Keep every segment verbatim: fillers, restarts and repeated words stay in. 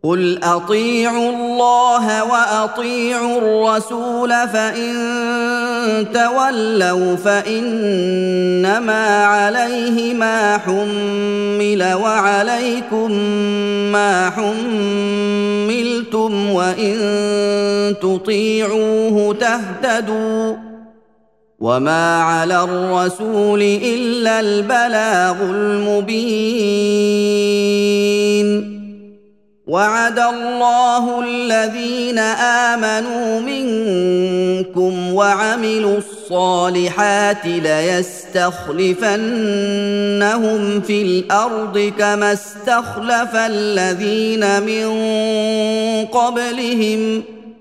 قل اطيعوا الله واطيعوا الرسول فان تولوا فانما عليه ما حمل وعليكم ما حملتم وان تطيعوه تهتدوا وما على الرسول الا البلاغ المبين وعد الله الذين آمنوا منكم وعملوا الصالحات ليستخلفنهم في الأرض كما استخلف الذين من قبلهم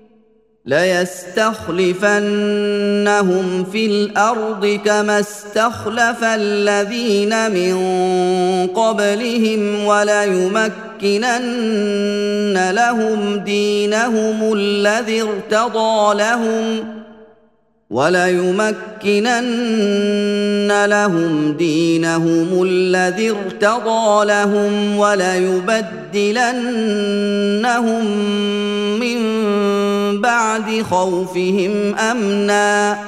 ليستخلفنهم في الأرض كما استخلف الذين من قبلهم وليمكنن لهم دينهم الذي ارتضى لهم وليمكنن لهم دينهم الذي ارتضى لهم وليبدلنهم من بعد خوفهم أمنا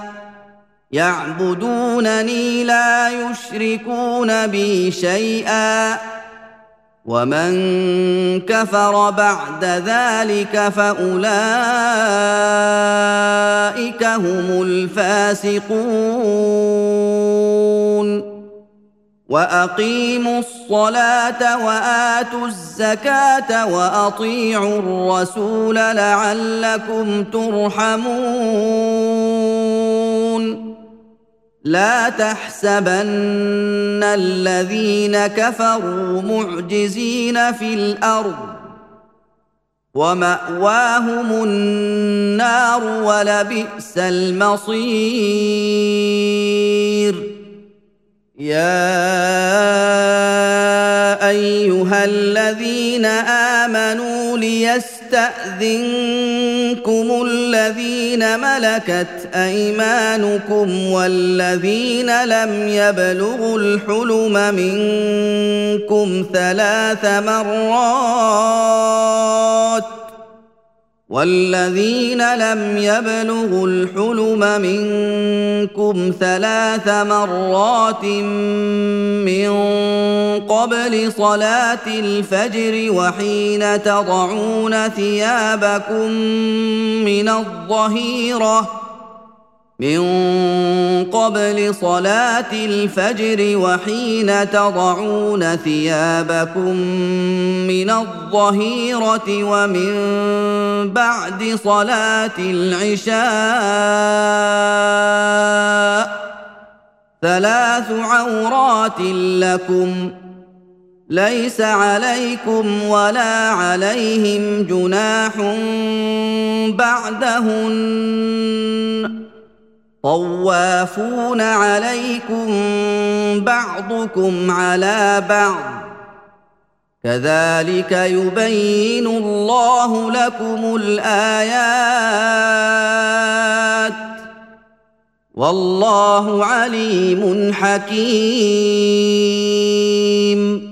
يعبدونني لا يشركون بي شيئا ومن كفر بعد ذلك فأولئك هم الفاسقون وأقيموا الصلاة وآتوا الزكاة وأطيعوا الرسول لعلكم ترحمون لا تحسبن الذين كفروا معجزين في الأرض ومأواهم النار ولبئس المصير يا أيها الذين آمنوا ليستأذنكم الذين ملكت أيمانكم والذين لم يبلغوا الحلم منكم ثلاث مرات والذين لم يبلغوا الحلم منكم ثلاث مرات من قبل صلاة الفجر وحين تضعون ثيابكم من الظهيرة من قبل صلاة الفجر وحين تضعون ثيابكم من الظهيرة ومن بعد صلاة العشاء ثلاث عورات لكم ليس عليكم ولا عليهم جناح بعدهن طوافون عليكم بعضكم على بعض كذلك يبين الله لكم الآيات والله عليم حكيم